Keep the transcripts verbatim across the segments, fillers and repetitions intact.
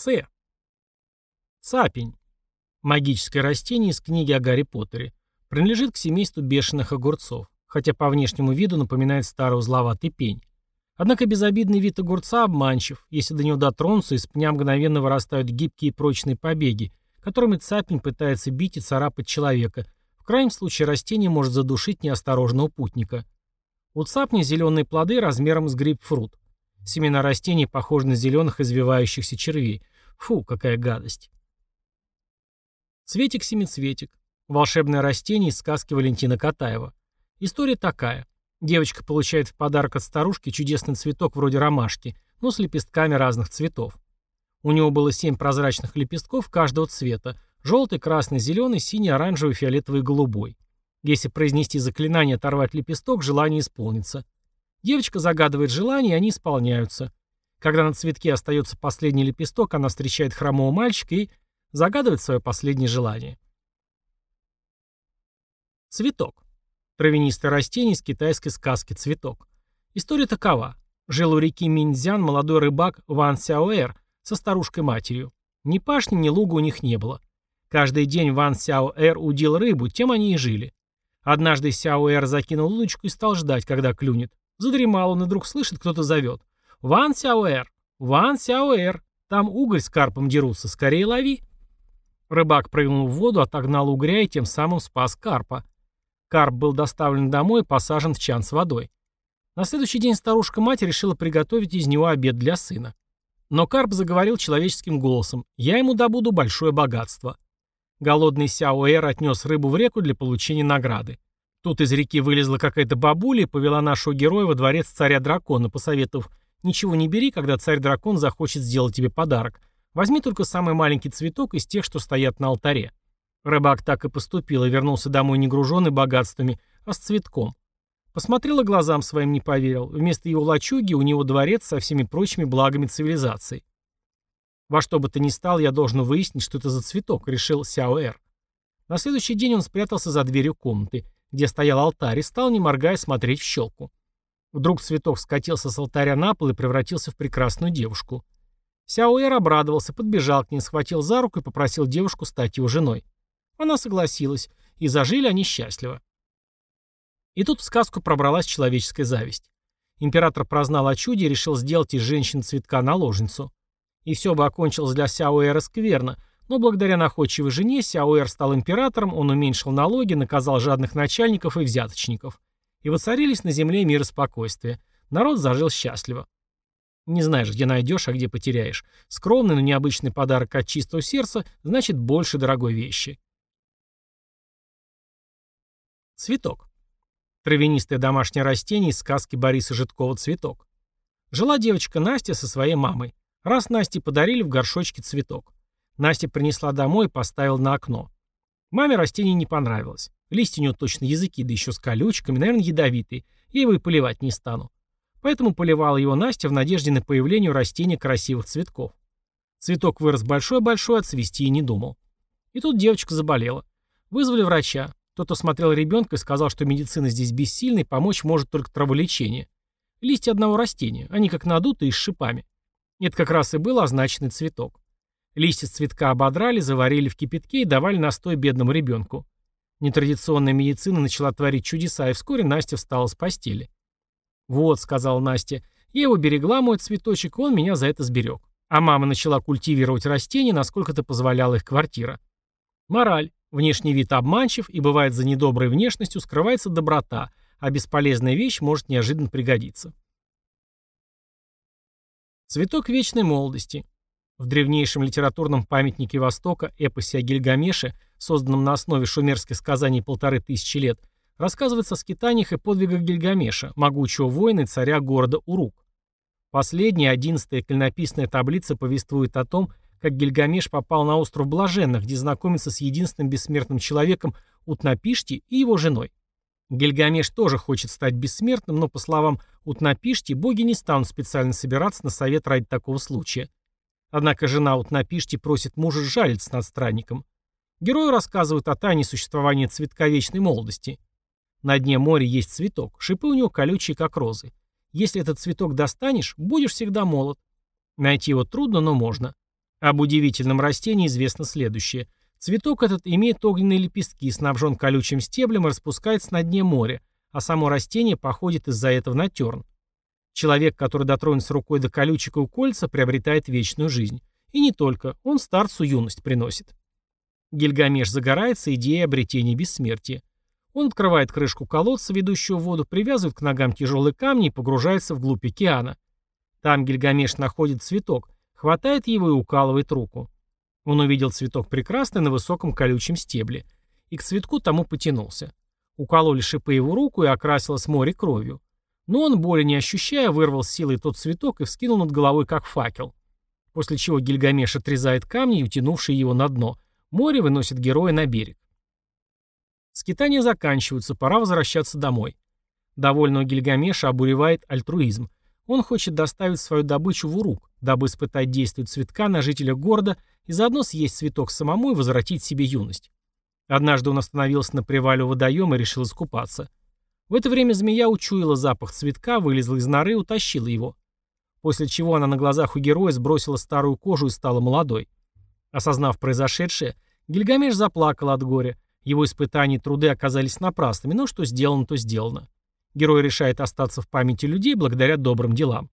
С. Цапень. Магическое растение из книги о Гарри Поттере. Принадлежит к семейству бешеных огурцов, хотя по внешнему виду напоминает старый узловатый пень. Однако безобидный вид огурца обманчив. Если до него дотронуться, из пня мгновенно вырастают гибкие и прочные побеги, которыми цапень пытается бить и царапать человека. В крайнем случае растение может задушить неосторожного путника. У цапня зеленые плоды размером с грейпфрут. Семена растений похожи на зеленых извивающихся червей. Фу, какая гадость. Цветик-семицветик. Волшебное растение из сказки Валентина Катаева. История такая. Девочка получает в подарок от старушки чудесный цветок вроде ромашки, но с лепестками разных цветов. У него было семь прозрачных лепестков каждого цвета. Желтый, красный, зеленый, синий, оранжевый, фиолетовый и голубой. Если произнести заклинание «оторвать лепесток», желание исполнится. Девочка загадывает желания, и они исполняются. Когда на цветке остается последний лепесток, она встречает хромого мальчика и загадывает свое последнее желание. Цветок. Травянистое растение из китайской сказки «Цветок». История такова. Жил у реки Миньцзян молодой рыбак Ван Сяоэр со старушкой-матерью. Ни пашни, ни луга у них не было. Каждый день Ван Сяоэр удил рыбу, тем они и жили. Однажды Сяоэр закинул удочку и стал ждать, когда клюнет. Задремал он и вдруг слышит, кто-то зовет. «Ван Сяоэр! Ван Сяоэр! Там угорь с карпом дерутся, скорее лови!» Рыбак прыгнул в воду, отогнал угря и тем самым спас карпа. Карп был доставлен домой и посажен в чан с водой. На следующий день старушка-мать решила приготовить из него обед для сына. Но карп заговорил человеческим голосом: «Я ему добуду большое богатство». Голодный Сяоэр отнес рыбу в реку для получения награды. Тут из реки вылезла какая-то бабуля и повела нашего героя во дворец царя-дракона, посоветовав: «Ничего не бери, когда царь-дракон захочет сделать тебе подарок. Возьми только самый маленький цветок из тех, что стоят на алтаре». Рыбак так и поступил и вернулся домой не груженный богатствами, а с цветком. Посмотрел и глазам своим не поверил. Вместо его лачуги у него дворец со всеми прочими благами цивилизации. «Во что бы то ни стало, я должен выяснить, что это за цветок», — решил Сяоэр. На следующий день он спрятался за дверью комнаты, где стоял алтарь, и стал, не моргая, смотреть в щелку. Вдруг цветок скатился с алтаря на пол и превратился в прекрасную девушку. Сяоэр обрадовался, подбежал к ней, схватил за руку и попросил девушку стать его женой. Она согласилась, и зажили они счастливо. И тут в сказку пробралась человеческая зависть. Император прознал о чуде и решил сделать из женщин цветка наложницу. И все бы окончилось для Сяоэра скверно, но благодаря находчивой жене Сяоэр стал императором, он уменьшил налоги, наказал жадных начальников и взяточников. И воцарились на земле мир и спокойствие. Народ зажил счастливо. Не знаешь, где найдешь, а где потеряешь. Скромный, но необычный подарок от чистого сердца значит больше дорогой вещи. Цветок. Травянистое домашнее растение из сказки Бориса Житкова «Цветок». Жила девочка Настя со своей мамой. Раз Насте подарили в горшочке цветок. Настя принесла домой и поставила на окно. Маме растение не понравилось. Листья у него точно языки, да еще с колючками, наверное, ядовитые. Я его и поливать не стану. Поэтому поливала его Настя в надежде на появление у растения красивых цветков. Цветок вырос большой-большой, отцвести и не думал. И тут девочка заболела. Вызвали врача. Тот осмотрел ребенка и сказал, что медицина здесь бессильна и помочь может только траволечение. Листья одного растения, они как надутые и с шипами. Это как раз и был означенный цветок. Листья с цветка ободрали, заварили в кипятке и давали настой бедному ребенку. Нетрадиционная медицина начала творить чудеса, и вскоре Настя встала с постели. «Вот», — сказала Настя, — «я его берегла, мой цветочек, и он меня за это сберег». А мама начала культивировать растения, насколько это позволяла их квартира. Мораль. Внешний вид обманчив, и бывает за недоброй внешностью скрывается доброта, а бесполезная вещь может неожиданно пригодиться. Цветок вечной молодости. В древнейшем литературном памятнике Востока, эпосе о Гильгамеше, созданном на основе шумерских сказаний полторы тысячи лет, рассказывается о скитаниях и подвигах Гильгамеша, могучего воина и царя города Урук. Последняя, одиннадцатая клинописная таблица повествует о том, как Гильгамеш попал на остров Блаженных, где знакомится с единственным бессмертным человеком Утнапишти и его женой. Гильгамеш тоже хочет стать бессмертным, но, по словам Утнапишти, боги не станут специально собираться на совет ради такого случая. Однако жена Утнапишти просит мужа сжалиться над странником. Герою рассказывают о тайне существования цветка вечной молодости. На дне моря есть цветок, шипы у него колючие, как розы. Если этот цветок достанешь, будешь всегда молод. Найти его трудно, но можно. Об удивительном растении известно следующее. Цветок этот имеет огненные лепестки, снабжен колючим стеблем и распускается на дне моря, а само растение походит из-за этого на терн. Человек, который дотронется рукой до колючек и уколется, приобретает вечную жизнь. И не только, он старцу юность приносит. Гильгамеш загорается идеей обретения бессмертия. Он открывает крышку колодца, ведущего в воду, привязывает к ногам тяжелые камни и погружается вглубь океана. Там Гильгамеш находит цветок, хватает его и укалывает руку. Он увидел цветок прекрасный на высоком колючем стебле, и к цветку тому потянулся. Укололи шипы его руку и окрасилось море кровью. Но он, боли не ощущая, вырвал с силой тот цветок и вскинул над головой, как факел. После чего Гильгамеш отрезает камни, утянувшие его на дно. Море выносит героя на берег. Скитания заканчиваются, пора возвращаться домой. Довольного Гильгамеша обуревает альтруизм. Он хочет доставить свою добычу в Урук, дабы испытать действие цветка на жителях города и заодно съесть цветок самому и возвратить себе юность. Однажды он остановился на привале у водоема и решил искупаться. В это время змея учуяла запах цветка, вылезла из норы и утащила его. После чего она на глазах у героя сбросила старую кожу и стала молодой. Осознав произошедшее, Гильгамеш заплакал от горя. Его испытания и труды оказались напрасными, но что сделано, то сделано. Герой решает остаться в памяти людей благодаря добрым делам.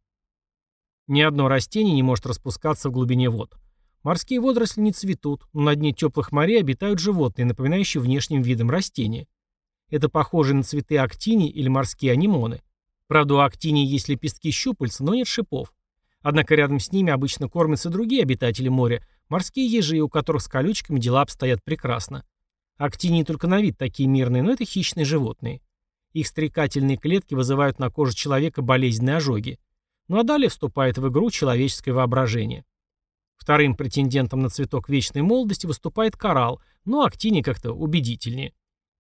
Ни одно растение не может распускаться в глубине вод. Морские водоросли не цветут, но на дне теплых морей обитают животные, напоминающие внешним видом растения. Это похожие на цветы актинии или морские анимоны. Правда, у актинии есть лепестки-щупальца, но нет шипов. Однако рядом с ними обычно кормятся другие обитатели моря, морские ежи, у которых с колючками дела обстоят прекрасно. Актинии только на вид такие мирные, но это хищные животные. Их стрекательные клетки вызывают на коже человека болезненные ожоги. Ну а далее вступает в игру человеческое воображение. Вторым претендентом на цветок вечной молодости выступает коралл, но актиния как-то убедительнее.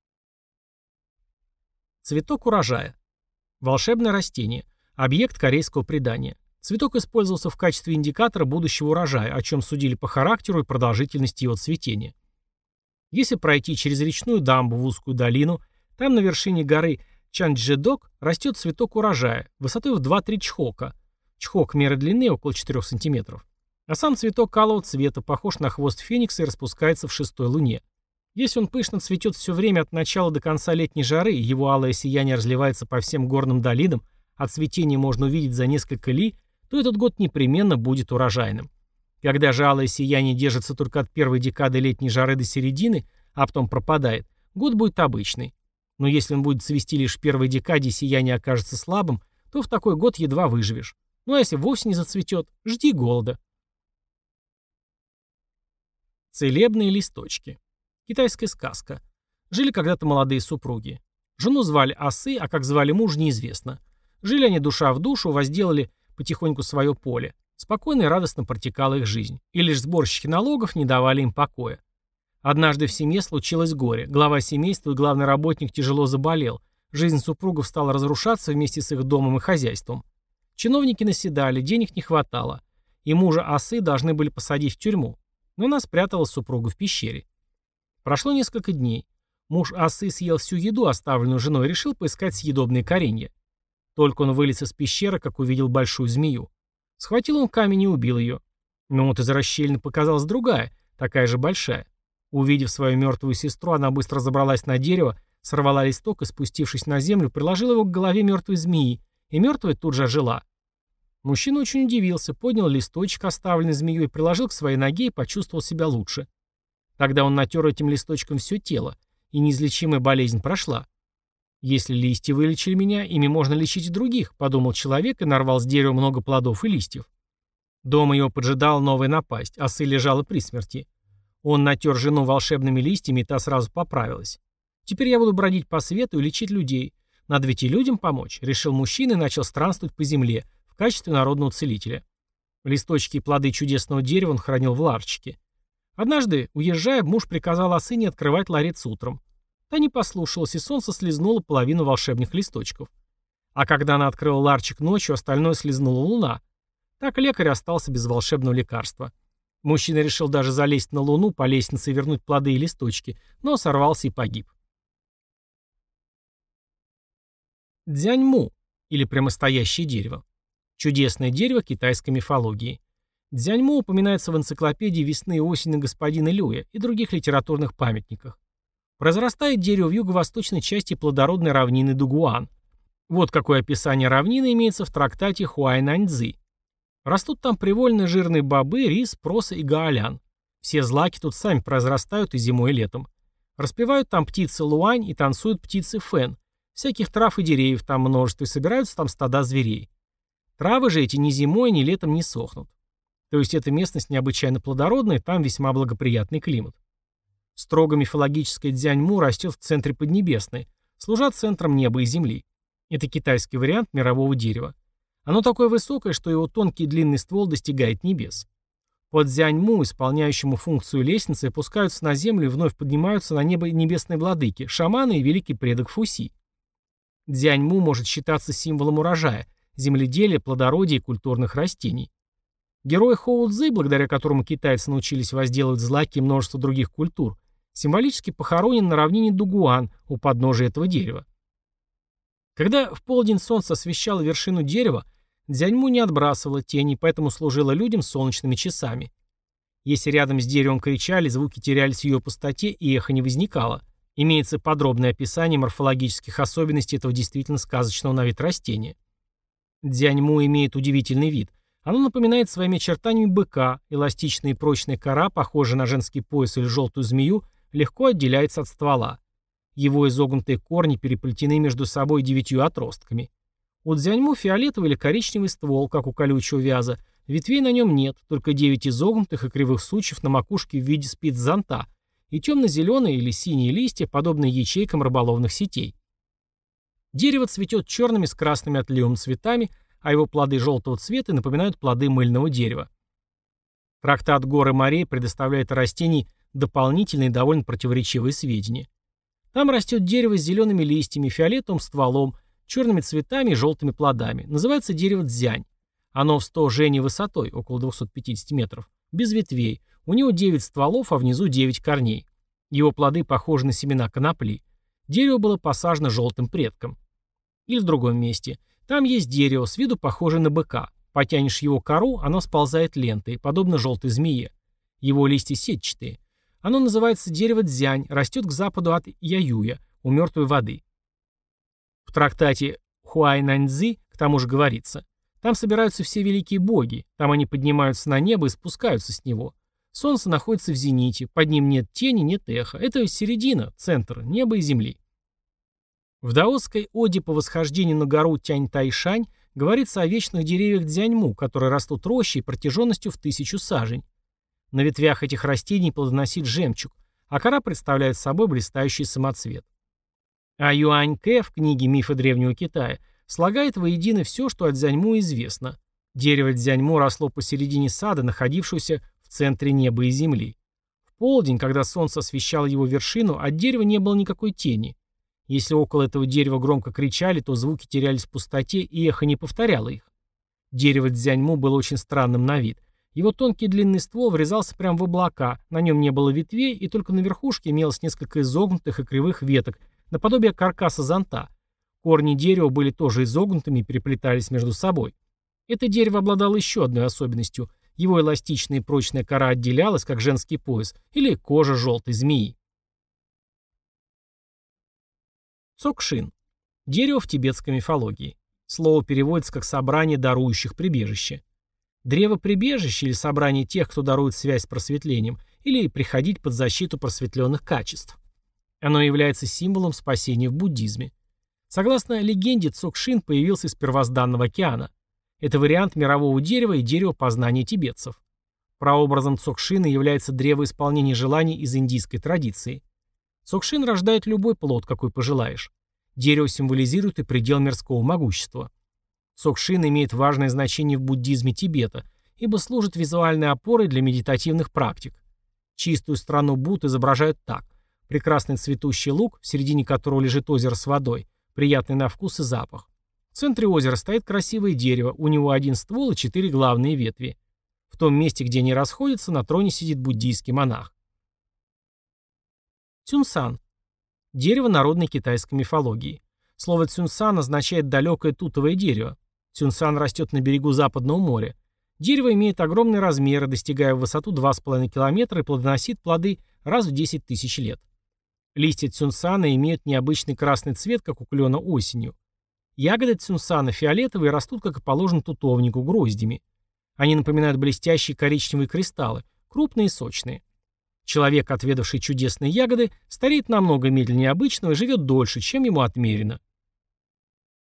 Цветок урожая. Волшебное растение. Объект корейского предания. Цветок использовался в качестве индикатора будущего урожая, о чем судили по характеру и продолжительности его цветения. Если пройти через речную дамбу в узкую долину, там на вершине горы Чанчжэдок растет цветок урожая, высотой в два-три чхока. Чхок меры длины около четырёх сантиметров. А сам цветок алого цвета, похож на хвост феникса и распускается в шестой луне. Если он пышно цветет все время от начала до конца летней жары, и его алое сияние разливается по всем горным долинам, а цветение можно увидеть за несколько ли, то этот год непременно будет урожайным. Когда же алое сияние держится только от первой декады летней жары до середины, а потом пропадает, год будет обычный. Но если он будет цвести лишь в первой декаде и сияние окажется слабым, то в такой год едва выживешь. Ну а если вовсе не зацветет, жди голода. Целебные листочки. Китайская сказка. Жили когда-то молодые супруги. Жену звали Асы, а как звали мужа, неизвестно. Жили они душа в душу, возделали потихоньку свое поле. Спокойно и радостно протекала их жизнь. И лишь сборщики налогов не давали им покоя. Однажды в семье случилось горе. Глава семейства и главный работник тяжело заболел. Жизнь супругов стала разрушаться вместе с их домом и хозяйством. Чиновники наседали, денег не хватало. И мужа Асы должны были посадить в тюрьму. Но она спрятала супругу в пещере. Прошло несколько дней. Муж Асы съел всю еду, оставленную женой, и решил поискать съедобные коренья. Только он вылез из пещеры, как увидел большую змею. Схватил он камень и убил ее. Но вот из расщелины показалась другая, такая же большая. Увидев свою мертвую сестру, она быстро забралась на дерево, сорвала листок и, спустившись на землю, приложила его к голове мертвой змеи, и мертвая тут же ожила. Мужчина очень удивился, поднял листочек, оставленный змеей, приложил к своей ноге и почувствовал себя лучше. Тогда он натер этим листочком все тело, и неизлечимая болезнь прошла. «Если листья вылечили меня, ими можно лечить и других», — подумал человек и нарвал с дерева много плодов и листьев. Дома его поджидала новая напасть, Асы лежала при смерти. Он натер жену волшебными листьями, и та сразу поправилась. «Теперь я буду бродить по свету и лечить людей. Надо ведь и людям помочь», — решил мужчина и начал странствовать по земле в качестве народного целителя. Листочки и плоды чудесного дерева он хранил в ларчике. Однажды, уезжая, муж приказал Асы не открывать ларец утром. Та не послушалась, и солнце слизнуло половину волшебных листочков. А когда она открыла ларчик ночью, остальное слизнула луна. Так лекарь остался без волшебного лекарства. Мужчина решил даже залезть на луну, по лестнице и вернуть плоды и листочки, но сорвался и погиб. Дзяньму, или прямостоящее дерево. Чудесное дерево китайской мифологии. Дзяньму упоминается в энциклопедии «Весны и осени господина Люя» и других литературных памятниках. Произрастает дерево в юго-восточной части плодородной равнины Дугуан. Вот какое описание равнины имеется в трактате Хуайнаньцзы. Растут там привольно жирные бобы, рис, проса и гаолян. Все злаки тут сами произрастают и зимой, и летом. Распевают там птицы луань и танцуют птицы фэн. Всяких трав и деревьев там множество, и собираются там стада зверей. Травы же эти ни зимой, ни летом не сохнут. То есть эта местность необычайно плодородная, там весьма благоприятный климат. Строго мифологическое Дзяньму растет в центре Поднебесной, служа центром неба и земли. Это китайский вариант мирового дерева. Оно такое высокое, что его тонкий длинный ствол достигает небес. Под Дзяньму, исполняющему функцию лестницы, опускаются на землю и вновь поднимаются на небо небесные владыки, шаманы и великий предок Фуси. Дзяньму может считаться символом урожая, земледелия, плодородия и культурных растений. Герой Хоу Цзы, благодаря которому китайцы научились возделывать злаки и множество других культур, символически похоронен на равнине Дугуан у подножия этого дерева. Когда в полдень солнце освещало вершину дерева, Дзяньму не отбрасывала тени, поэтому служила людям солнечными часами. Если рядом с деревом кричали, звуки терялись в ее пустоте и эхо не возникало. Имеется подробное описание морфологических особенностей этого действительно сказочного на вид растения. Дзяньму имеет удивительный вид. Оно напоминает своими очертаниями быка, эластичная и прочная кора, похожая на женский пояс или желтую змею, легко отделяется от ствола. Его изогнутые корни переплетены между собой девятью отростками. У Дзяньму фиолетовый или коричневый ствол, как у колючего вяза, ветвей на нем нет, только девять изогнутых и кривых сучьев на макушке в виде спиц зонта и темно-зеленые или синие листья, подобные ячейкам рыболовных сетей. Дерево цветет черными с красными отливом цветами, а его плоды желтого цвета напоминают плоды мыльного дерева. Трактат «Горы и морей» предоставляет о растении дополнительные довольно противоречивые сведения. Там растет дерево с зелеными листьями, фиолетовым стволом, черными цветами и желтыми плодами. Называется дерево дзянь. Оно в сто жени высотой, около двухсот пятидесяти метров, без ветвей. У него девять стволов, а внизу девять корней. Его плоды похожи на семена конопли. Дерево было посажено желтым предком. Или в другом месте. Там есть дерево, с виду похожее на быка. Потянешь его кору, оно сползает лентой, подобно желтой змее. Его листья сетчатые. Оно называется дерево дзянь, растет к западу от Яюя, у мертвой воды. В трактате Хуайнаньцзы к тому же говорится: там собираются все великие боги, там они поднимаются на небо и спускаются с него. Солнце находится в зените, под ним нет тени, нет эха. Это середина, центр неба и земли. В даосской оде по восхождению на гору Тянь-Тайшань говорится о вечных деревьях Дзяньму, которые растут рощей протяженностью в тысячу сажень. На ветвях этих растений плодоносит жемчуг, а кора представляет собой блистающий самоцвет. А Юань Кэ в книге «Мифы древнего Китая» слагает воедино все, что о Дзяньму известно. Дерево Дзяньму росло посередине сада, находившегося в центре неба и земли. В полдень, когда солнце освещало его вершину, от дерева не было никакой тени. Если около этого дерева громко кричали, то звуки терялись в пустоте, и эхо не повторяло их. Дерево Дзяньму было очень странным на вид. Его тонкий длинный ствол врезался прямо в облака, на нем не было ветвей, и только на верхушке имелось несколько изогнутых и кривых веток, наподобие каркаса зонта. Корни дерева были тоже изогнутыми и переплетались между собой. Это дерево обладало еще одной особенностью. Его эластичная и прочная кора отделялась, как женский пояс, или кожа желтой змеи. Цокшин. Дерево в тибетской мифологии. Слово переводится как «собрание дарующих прибежище». Древо прибежища или собрание тех, кто дарует связь с просветлением, или приходить под защиту просветленных качеств. Оно является символом спасения в буддизме. Согласно легенде, Цокшин появился из первозданного океана. Это вариант мирового дерева и дерева познания тибетцев. Прообразом Цокшина является древо исполнения желаний из индийской традиции. Цокшин рождает любой плод, какой пожелаешь. Дерево символизирует и предел мирского могущества. Цокшин имеет важное значение в буддизме Тибета, ибо служит визуальной опорой для медитативных практик. Чистую страну Будд изображают так. Прекрасный цветущий луг, в середине которого лежит озеро с водой, приятный на вкус и запах. В центре озера стоит красивое дерево, у него один ствол и четыре главные ветви. В том месте, где они расходятся, на троне сидит буддийский монах. Цюнсан. Дерево народной китайской мифологии. Слово цюнсан означает «далекое тутовое дерево». Цюнсан растет на берегу Западного моря. Дерево имеет огромные размеры, достигая в высоту два с половиной километра и плодоносит плоды раз в десять тысяч лет. Листья цюнсана имеют необычный красный цвет, как у клена осенью. Ягоды цюнсана фиолетовые и растут, как и положено тутовнику, гроздями. Они напоминают блестящие коричневые кристаллы, крупные и сочные. Человек, отведавший чудесные ягоды, стареет намного медленнее обычного и живет дольше, чем ему отмерено.